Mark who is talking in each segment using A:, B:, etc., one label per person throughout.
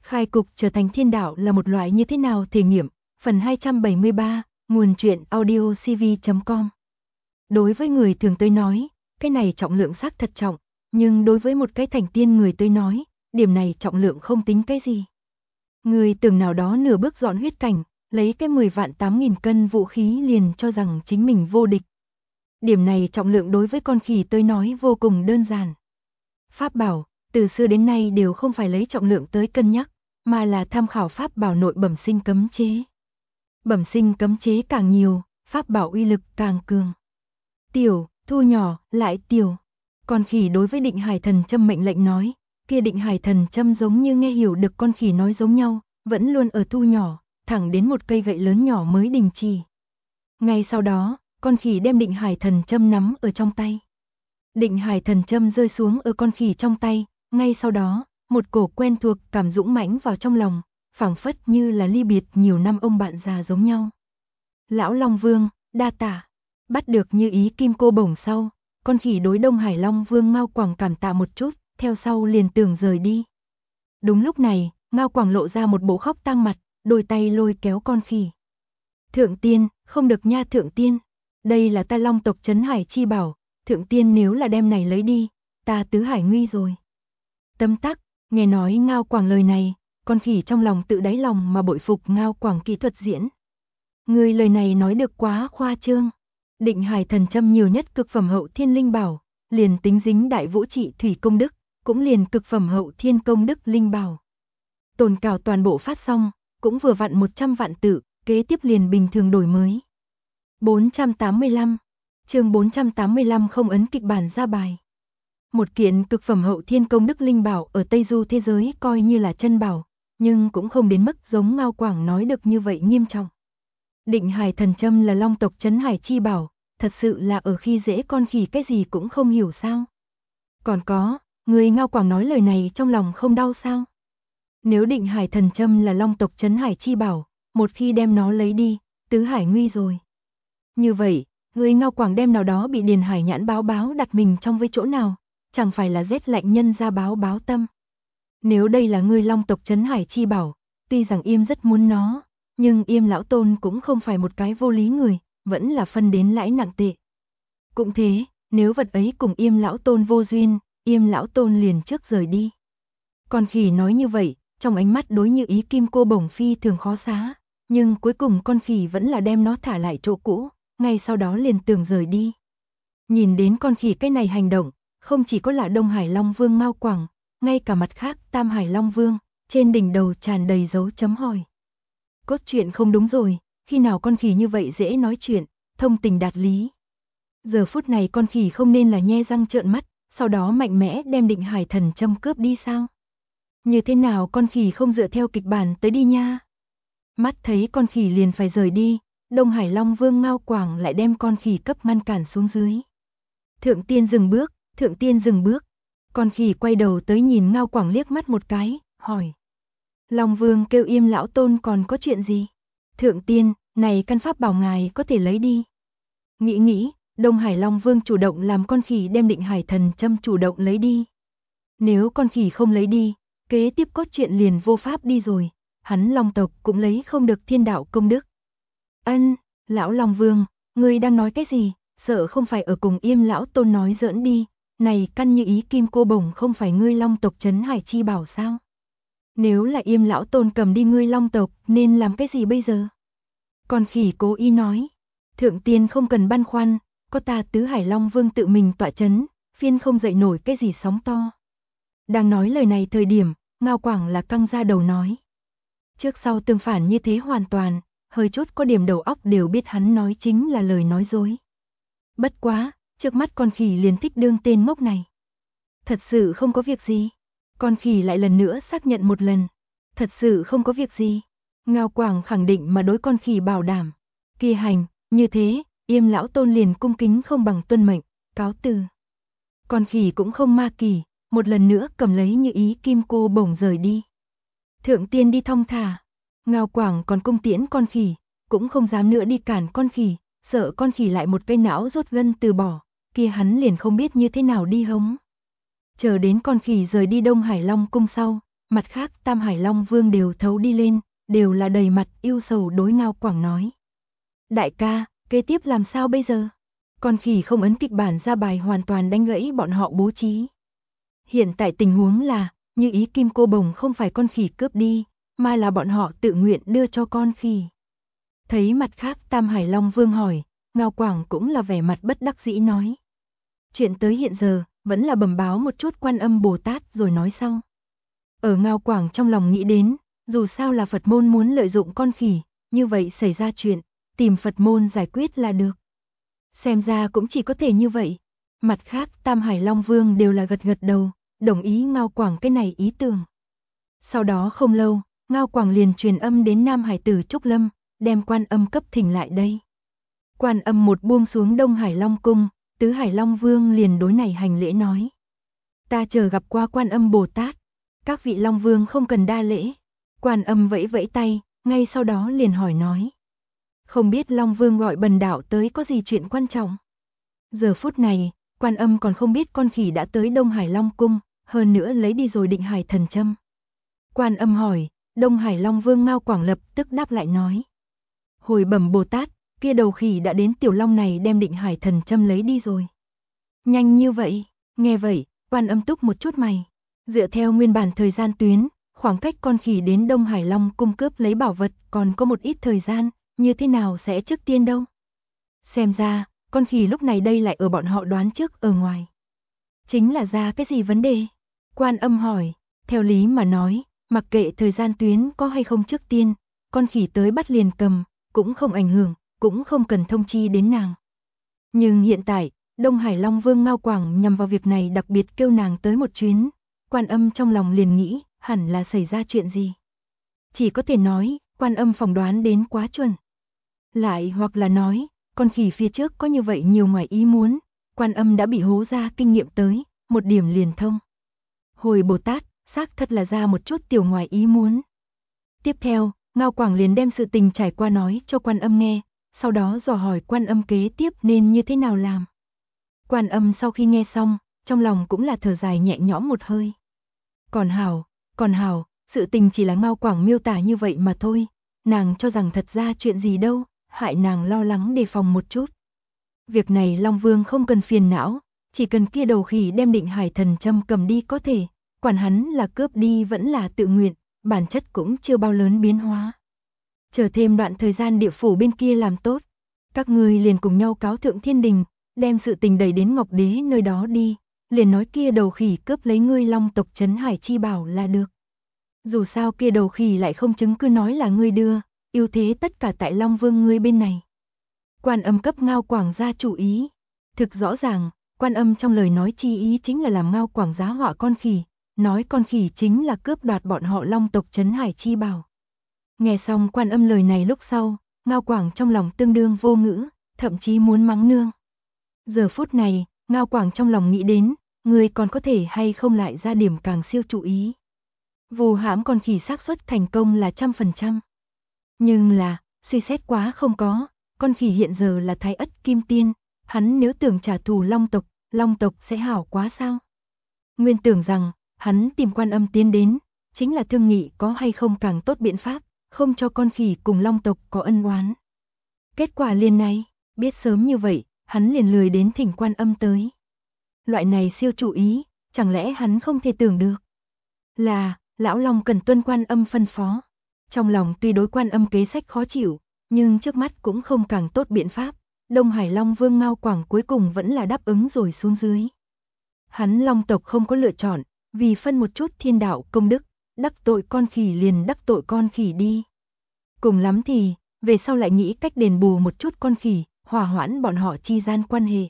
A: Khai cục trở thành thiên đạo là một loại như thế nào thể nghiệm, phần 273, nguồn truyện audiocv.com. Đối với người thường tới nói, cái này trọng lượng xác thật trọng, nhưng đối với một cái thành tiên người tới nói, điểm này trọng lượng không tính cái gì. Người tưởng nào đó nửa bước dọn huyết cảnh, lấy cái 10 vạn 8.000 cân vũ khí liền cho rằng chính mình vô địch. Điểm này trọng lượng đối với con khỉ tới nói vô cùng đơn giản. Pháp bảo, từ xưa đến nay đều không phải lấy trọng lượng tới cân nhắc, mà là tham khảo pháp bảo nội bẩm sinh cấm chế. Bẩm sinh cấm chế càng nhiều, pháp bảo uy lực càng cường. Tiểu, thu nhỏ, lại tiểu. Con khỉ đối với Định Hải Thần Châm mệnh lệnh nói, kia Định Hải Thần Châm giống như nghe hiểu được con khỉ nói giống nhau, vẫn luôn ở thu nhỏ, thẳng đến một cây gậy lớn nhỏ mới đình chỉ. Ngay sau đó, con khỉ đem Định Hải Thần Châm nắm ở trong tay. Định Hải Thần Châm rơi xuống ở con khỉ trong tay, ngay sau đó, một cổ quen thuộc cảm dũng mãnh vào trong lòng, phảng phất như là ly biệt nhiều năm ông bạn già giống nhau. Lão Long Vương, đa tạ. Bắt được như ý kim cô bổng sau, con khỉ đối Đông Hải Long Vương Ngao Quảng cảm tạ một chút, theo sau liền tưởng rời đi. Đúng lúc này, Ngao Quảng lộ ra một bộ khóc tang mặt, đôi tay lôi kéo con khỉ. Thượng tiên, không được nha thượng tiên, đây là ta Long tộc Trấn Hải chi bảo, thượng tiên nếu là đem này lấy đi, ta tứ hải nguy rồi. Tấm tắc, nghe nói Ngao Quảng lời này, con khỉ trong lòng tự đáy lòng mà bội phục Ngao Quảng kỹ thuật diễn. Người lời này nói được quá khoa trương. Định Hải Thần Châm nhiều nhất cực phẩm hậu thiên linh bảo, liền tính dính đại vũ trị thủy công đức, cũng liền cực phẩm hậu thiên công đức linh bảo. Tồn cảo toàn bộ phát xong, cũng vừa vặn 100 vạn tự, kế tiếp liền bình thường đổi mới. 485, chương 485 không ấn kịch bản ra bài. Một kiện cực phẩm hậu thiên công đức linh bảo ở Tây Du thế giới coi như là chân bảo, nhưng cũng không đến mức giống Ngao Quảng nói được như vậy nghiêm trọng. Định Hải Thần Châm là Long tộc Trấn Hải chi bảo, thật sự là ở khi dễ con khỉ cái gì cũng không hiểu sao. Còn có, người Ngao Quảng nói lời này trong lòng không đau sao? Nếu Định Hải Thần Châm là Long tộc Trấn Hải chi bảo, một khi đem nó lấy đi, tứ hải nguy rồi. Như vậy, người Ngao Quảng đem nào đó bị Điền Hải nhãn báo báo đặt mình trong với chỗ nào, chẳng phải là rét lạnh nhân ra báo báo tâm. Nếu đây là người Long tộc Trấn Hải chi bảo, tuy rằng Yêm rất muốn nó, nhưng Yêm lão tôn cũng không phải một cái vô lý người, vẫn là phân đến lãi nặng tệ. Cũng thế, nếu vật ấy cùng Yêm lão tôn vô duyên, Yêm lão tôn liền trước rời đi. Con khỉ nói như vậy, trong ánh mắt đối như ý kim cô bổng phi thường khó xá, nhưng cuối cùng con khỉ vẫn là đem nó thả lại chỗ cũ, ngay sau đó liền tưởng rời đi. Nhìn đến con khỉ cái này hành động, không chỉ có là Đông Hải Long Vương Ngao Quảng, ngay cả mặt khác Tam Hải Long Vương, trên đỉnh đầu tràn đầy dấu chấm hỏi. Cốt truyện không đúng rồi, khi nào con khỉ như vậy dễ nói chuyện, thông tình đạt lý. Giờ phút này con khỉ không nên là nhe răng trợn mắt, sau đó mạnh mẽ đem Định Hải Thần Châm cướp đi sao? Như thế nào con khỉ không dựa theo kịch bản tới đi nha? Mắt thấy con khỉ liền phải rời đi, Đông Hải Long Vương Ngao Quảng lại đem con khỉ cấp ngăn cản xuống dưới. Thượng tiên dừng bước, thượng tiên dừng bước. Con khỉ quay đầu tới nhìn Ngao Quảng liếc mắt một cái, hỏi. Long Vương kêu Yêm lão tôn còn có chuyện gì? Thượng tiên, này căn pháp bảo ngài có thể lấy đi. Nghĩ, Đông Hải Long Vương chủ động làm con khỉ đem Định Hải Thần Châm chủ động lấy đi. Nếu con khỉ không lấy đi, kế tiếp cốt truyện liền vô pháp đi rồi, hắn Long tộc cũng lấy không được thiên đạo công đức. Ân, lão Long Vương, ngươi đang nói cái gì? Sợ không phải ở cùng Yêm lão tôn nói giỡn đi, này căn như ý kim cô bổng không phải ngươi Long tộc Trấn Hải chi bảo sao? Nếu là Yêm lão tôn cầm đi ngươi Long tộc, nên làm cái gì bây giờ? Con khỉ cố ý nói, thượng tiên không cần băn khoăn, có ta Tứ Hải Long Vương tự mình tọa chấn, phiên không dậy nổi cái gì sóng to. Đang nói lời này thời điểm, Ngao Quảng là căng ra đầu nói. Trước sau tương phản như thế hoàn toàn, hơi chút có điểm đầu óc đều biết hắn nói chính là lời nói dối. Bất quá, trước mắt con khỉ liền thích đương tên ngốc này. Thật sự không có việc gì. Con khỉ lại lần nữa xác nhận một lần. Thật sự không có việc gì. Ngao Quảng khẳng định mà đối con khỉ bảo đảm. Kỳ hành, như thế, Yêm lão tôn liền cung kính không bằng tuân mệnh, cáo từ. Con khỉ cũng không ma kỳ, một lần nữa cầm lấy như ý kim cô bổng rời đi. Thượng tiên đi thong thả. Ngao Quảng còn cung tiễn con khỉ, cũng không dám nữa đi cản con khỉ, sợ con khỉ lại một cây não rốt gân từ bỏ, kia hắn liền không biết như thế nào đi hống. Chờ đến con khỉ rời đi Đông Hải Long cung sau, Mặt khác Tam Hải Long Vương đều thấu đi lên, đều là đầy mặt ưu sầu đối Ngao Quảng nói. Đại ca, kế tiếp làm sao bây giờ? Con khỉ không ấn kịch bản ra bài hoàn toàn đánh gãy bọn họ bố trí. Hiện tại tình huống là, như ý Kim Cô Bồng không phải con khỉ cướp đi, mà là bọn họ tự nguyện đưa cho con khỉ. Thấy mặt khác Tam Hải Long Vương hỏi, Ngao Quảng cũng là vẻ mặt bất đắc dĩ nói. Chuyện tới hiện giờ, vẫn là bẩm báo một chút Quan Âm Bồ Tát rồi nói sau. Ở Ngao Quảng trong lòng nghĩ đến, dù sao là Phật môn muốn lợi dụng con khỉ, như vậy xảy ra chuyện, tìm Phật môn giải quyết là được. Xem ra cũng chỉ có thể như vậy. Mặt khác Tam Hải Long Vương đều là gật gật đầu, đồng ý Ngao Quảng cái này ý tưởng. Sau đó không lâu, Ngao Quảng liền truyền âm đến Nam Hải tử Trúc Lâm, đem Quan Âm cấp thỉnh lại đây. Quan Âm một buông xuống Đông Hải Long cung, Tứ Hải Long Vương liền đối này hành lễ nói. Ta chờ gặp qua Quan Âm Bồ Tát, các vị Long Vương không cần đa lễ. Quan Âm vẫy vẫy tay, ngay sau đó liền hỏi nói. Không biết Long Vương gọi bần đạo tới có gì chuyện quan trọng. Giờ phút này, Quan Âm còn không biết con khỉ đã tới Đông Hải Long cung, hơn nữa lấy đi rồi Định Hải thần châm. Quan Âm hỏi, Đông Hải Long Vương Ngao Quảng lập tức đáp lại nói. Hồi bẩm Bồ Tát, kia đầu khỉ đã đến Tiểu Long này đem Định Hải thần châm lấy đi rồi. Nhanh như vậy, nghe vậy, Quan Âm túc một chút mày. Dựa theo nguyên bản thời gian tuyến, khoảng cách con khỉ đến Đông Hải Long cung cướp lấy bảo vật còn có một ít thời gian, như thế nào sẽ trước tiên đâu. Xem ra, con khỉ lúc này đây lại ở bọn họ đoán trước ở ngoài. Chính là ra cái gì vấn đề? Quan Âm hỏi, theo lý mà nói, mặc kệ thời gian tuyến có hay không trước tiên, con khỉ tới bắt liền cầm, cũng không ảnh hưởng, cũng không cần thông chi đến nàng. Nhưng hiện tại, Đông Hải Long Vương Ngao Quảng nhằm vào việc này đặc biệt kêu nàng tới một chuyến, Quan Âm trong lòng liền nghĩ, hẳn là xảy ra chuyện gì. Chỉ có thể nói, Quan Âm phỏng đoán đến quá chuẩn. Lại hoặc là nói, con khỉ phía trước có như vậy nhiều ngoài ý muốn, Quan Âm đã bị hố ra kinh nghiệm tới, một điểm liền thông. Hồi Bồ Tát, xác thật là ra một chút tiểu ngoài ý muốn. Tiếp theo, Ngao Quảng liền đem sự tình trải qua nói cho Quan Âm nghe, sau đó dò hỏi Quan Âm kế tiếp nên như thế nào làm. Quan Âm sau khi nghe xong, trong lòng cũng là thở dài nhẹ nhõm một hơi. Còn hảo, sự tình chỉ là Ngao Quảng miêu tả như vậy mà thôi, nàng cho rằng thật ra chuyện gì đâu, hại nàng lo lắng đề phòng một chút. Việc này Long Vương không cần phiền não, chỉ cần kia đầu khỉ đem Định Hải thần châm cầm đi có thể, quản hắn là cướp đi vẫn là tự nguyện, bản chất cũng chưa bao lớn biến hóa. Chờ thêm đoạn thời gian địa phủ bên kia làm tốt, các ngươi liền cùng nhau cáo thượng thiên đình, đem sự tình đẩy đến Ngọc Đế nơi đó đi, liền nói kia đầu khỉ cướp lấy ngươi Long tộc trấn Hải chi bảo là được. Dù sao kia đầu khỉ lại không chứng cứ nói là ngươi đưa, ưu thế tất cả tại Long Vương ngươi bên này. Quan Âm cấp Ngao Quảng ra chủ ý. Thực rõ ràng, Quan Âm trong lời nói chi ý chính là làm Ngao Quảng giá họa con khỉ, nói con khỉ chính là cướp đoạt bọn họ Long tộc trấn Hải chi bảo. Nghe xong Quan Âm lời này lúc sau, Ngao Quảng trong lòng tương đương vô ngữ, thậm chí muốn mắng nương. Giờ phút này, Ngao Quảng trong lòng nghĩ đến, người còn có thể hay không lại ra điểm càng siêu chủ ý. Vù hãm con khỉ xác suất thành công là 100%. Nhưng là, suy xét quá không có, con khỉ hiện giờ là Thái Ất Kim Tiên, hắn nếu tưởng trả thù Long tộc sẽ hảo quá sao? Nguyên tưởng rằng, hắn tìm Quan Âm tiến đến, chính là thương nghị có hay không càng tốt biện pháp, không cho con khỉ cùng Long tộc có ân oán. Kết quả liền này, biết sớm như vậy, hắn liền lười đến thỉnh Quan Âm tới. Loại này siêu chủ ý, chẳng lẽ hắn không thể tưởng được? Là, lão Long cần tuân Quan Âm phân phó. Trong lòng tuy đối Quan Âm kế sách khó chịu, nhưng trước mắt cũng không càng tốt biện pháp. Đông Hải Long Vương Ngao Quảng cuối cùng vẫn là đáp ứng rồi xuống dưới. Hắn Long tộc không có lựa chọn, vì phân một chút thiên đạo công đức, đắc tội con khỉ liền đắc tội con khỉ đi. Cùng lắm thì, về sau lại nghĩ cách đền bù một chút con khỉ, hòa hoãn bọn họ chi gian quan hệ.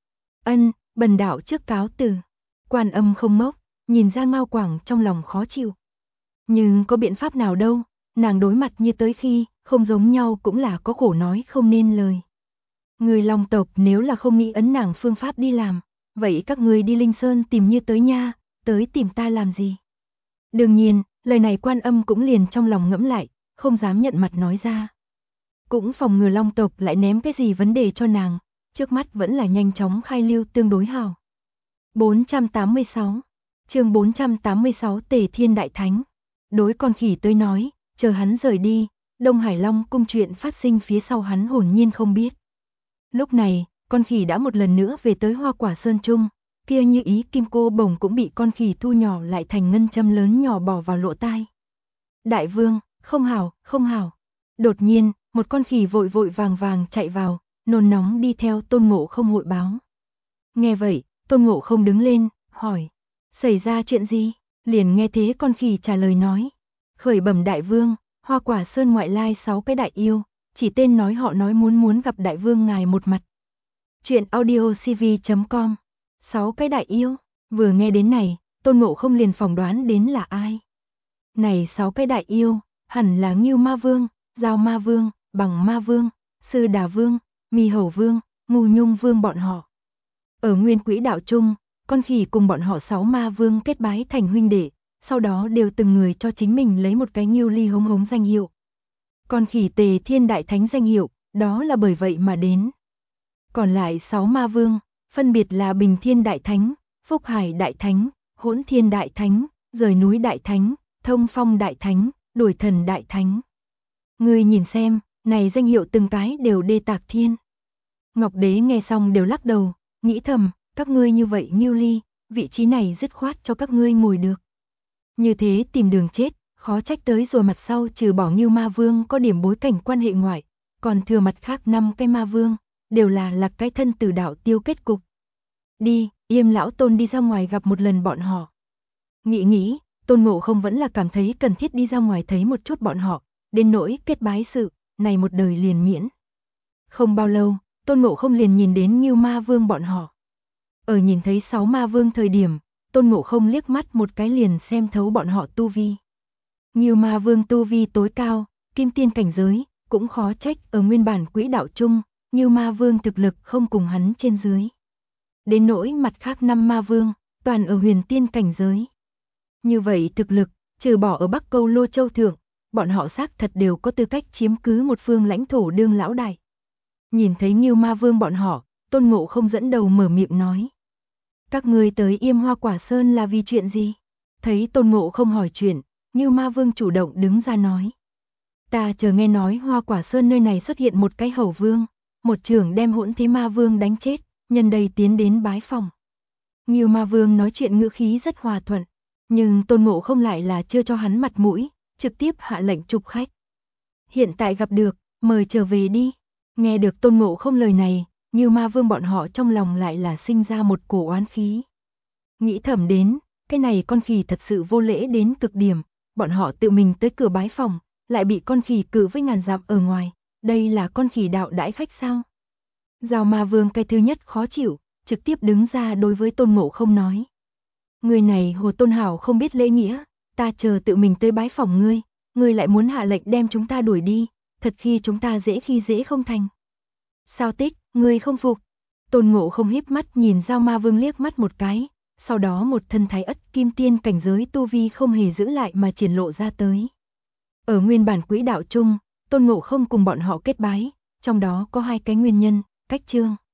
A: Ân, bần đạo trước cáo từ. Quan Âm không ngốc, nhìn ra Ngao Quảng trong lòng khó chịu. Nhưng có biện pháp nào đâu, nàng đối mặt như tới khi, không giống nhau cũng là có khổ nói không nên lời. Người Long tộc nếu là không nghĩ ấn nàng phương pháp đi làm, vậy các ngươi đi Linh Sơn tìm như tới nha, tới tìm ta làm gì? Đương nhiên, lời này Quan Âm cũng liền trong lòng ngẫm lại, không dám nhận mặt nói ra. Cũng phòng ngừa Long tộc lại ném cái gì vấn đề cho nàng, trước mắt vẫn là nhanh chóng khai lưu tương đối hào. 486, chương 486 Tề Thiên Đại Thánh. Đối con khỉ tới nói, chờ hắn rời đi, Đông Hải Long cung chuyện phát sinh phía sau hắn hồn nhiên không biết. Lúc này, con khỉ đã một lần nữa về tới Hoa Quả Sơn Trung, kia như ý kim cô bồng cũng bị con khỉ thu nhỏ lại thành ngân châm lớn nhỏ bỏ vào lỗ tai. Đại vương, không hảo, không hảo. Đột nhiên, một con khỉ vội vội vàng vàng chạy vào, nôn nóng đi theo Tôn Ngộ Không hội báo. Nghe vậy, Tôn Ngộ Không đứng lên, hỏi, xảy ra chuyện gì? Liền nghe thế con khỉ trả lời nói, khởi bẩm đại vương, Hoa Quả Sơn ngoại lai 6 cái đại yêu, chỉ tên nói họ nói muốn gặp đại vương ngài một mặt. Chuyện audiocv.com 6 cái đại yêu, vừa nghe đến này, Tôn Ngộ Không liền phỏng đoán đến là ai. Này 6 cái đại yêu, hẳn là Ngưu Ma Vương, Giao Ma Vương, Bằng Ma Vương, Sư Đà Vương, Mi Hầu Vương, Ngu Nhung Vương bọn họ. Ở Nguyên Quỹ Đạo Trung, con khỉ cùng bọn họ 6 ma vương kết bái thành huynh đệ, sau đó đều từng người cho chính mình lấy một cái Ngưu Ly Hống Hống danh hiệu. Con khỉ Tề Thiên Đại Thánh danh hiệu, đó là bởi vậy mà đến. Còn lại 6 ma vương, phân biệt là Bình Thiên Đại Thánh, Phúc Hải Đại Thánh, Hỗn Thiên Đại Thánh, Rời Núi Đại Thánh, Thông Phong Đại Thánh, Đuổi Thần Đại Thánh. Ngươi nhìn xem, này danh hiệu từng cái đều đê tạc thiên. Ngọc Đế nghe xong đều lắc đầu, nghĩ thầm, các ngươi như vậy Ngưu Ly, vị trí này dứt khoát cho các ngươi ngồi được. Như thế tìm đường chết, khó trách tới rồi mặt sau trừ bỏ Ngưu Ma Vương có điểm bối cảnh quan hệ ngoại, còn thừa mặt khác 5 cái ma vương, đều là cái thân tử đạo tiêu kết cục. Đi, Yêm lão Tôn đi ra ngoài gặp một lần bọn họ. Nghĩ, Tôn Ngộ Không vẫn là cảm thấy cần thiết đi ra ngoài thấy một chút bọn họ, đến nỗi kết bái sự, này một đời liền miễn. Không bao lâu, Tôn Ngộ Không liền nhìn đến Ngưu Ma Vương bọn họ. Ở nhìn thấy 6 ma vương thời điểm, Tôn Ngộ Không liếc mắt một cái liền xem thấu bọn họ tu vi. Ngưu Ma Vương tu vi tối cao, kim tiên cảnh giới, cũng khó trách ở nguyên bản quỹ đạo chung, Ngưu Ma Vương thực lực không cùng hắn trên dưới. Đến nỗi mặt khác 5 ma vương, toàn ở huyền tiên cảnh giới. Như vậy thực lực, trừ bỏ ở Bắc Câu Lô Châu thượng, bọn họ xác thật đều có tư cách chiếm cứ một phương lãnh thổ đương lão đại. Nhìn thấy Ngưu Ma Vương bọn họ, Tôn Ngộ Không dẫn đầu mở miệng nói. Các ngươi tới Yêm Hoa Quả Sơn là vì chuyện gì? Thấy Tôn Ngộ Không hỏi chuyện, Ngưu Ma Vương chủ động đứng ra nói. Ta chờ nghe nói Hoa Quả Sơn nơi này xuất hiện một cái hầu vương, một trưởng đem Hỗn Thế Ma Vương đánh chết, nhân đây tiến đến bái phòng. Ngưu Ma Vương nói chuyện ngữ khí rất hòa thuận, nhưng Tôn Ngộ Không lại là chưa cho hắn mặt mũi, trực tiếp hạ lệnh chụp khách. Hiện tại gặp được, mời trở về đi. Nghe được Tôn Ngộ Không lời này, Ngưu Ma Vương bọn họ trong lòng lại là sinh ra một cổ oán khí. Nghĩ thầm đến, cái này con khỉ thật sự vô lễ đến cực điểm, bọn họ tự mình tới cửa bái phòng, lại bị con khỉ cự với ngàn dặm ở ngoài, đây là con khỉ đạo đãi khách sao? Giao Ma Vương cái thứ nhất khó chịu, trực tiếp đứng ra đối với Tôn Ngộ Không nói. Người này Hồ Tôn Hảo không biết lễ nghĩa, ta chờ tự mình tới bái phòng ngươi lại muốn hạ lệnh đem chúng ta đuổi đi, thật khi chúng ta dễ khi dễ không thành. Sao Tích, ngươi không phục? Tôn Ngộ Không híp mắt nhìn Giao Ma Vương liếc mắt một cái, sau đó một thân thái ất kim tiên cảnh giới tu vi không hề giữ lại mà triển lộ ra tới. Ở nguyên bản quỹ đạo chung, Tôn Ngộ Không cùng bọn họ kết bái, trong đó có 2 cái nguyên nhân, cách chương.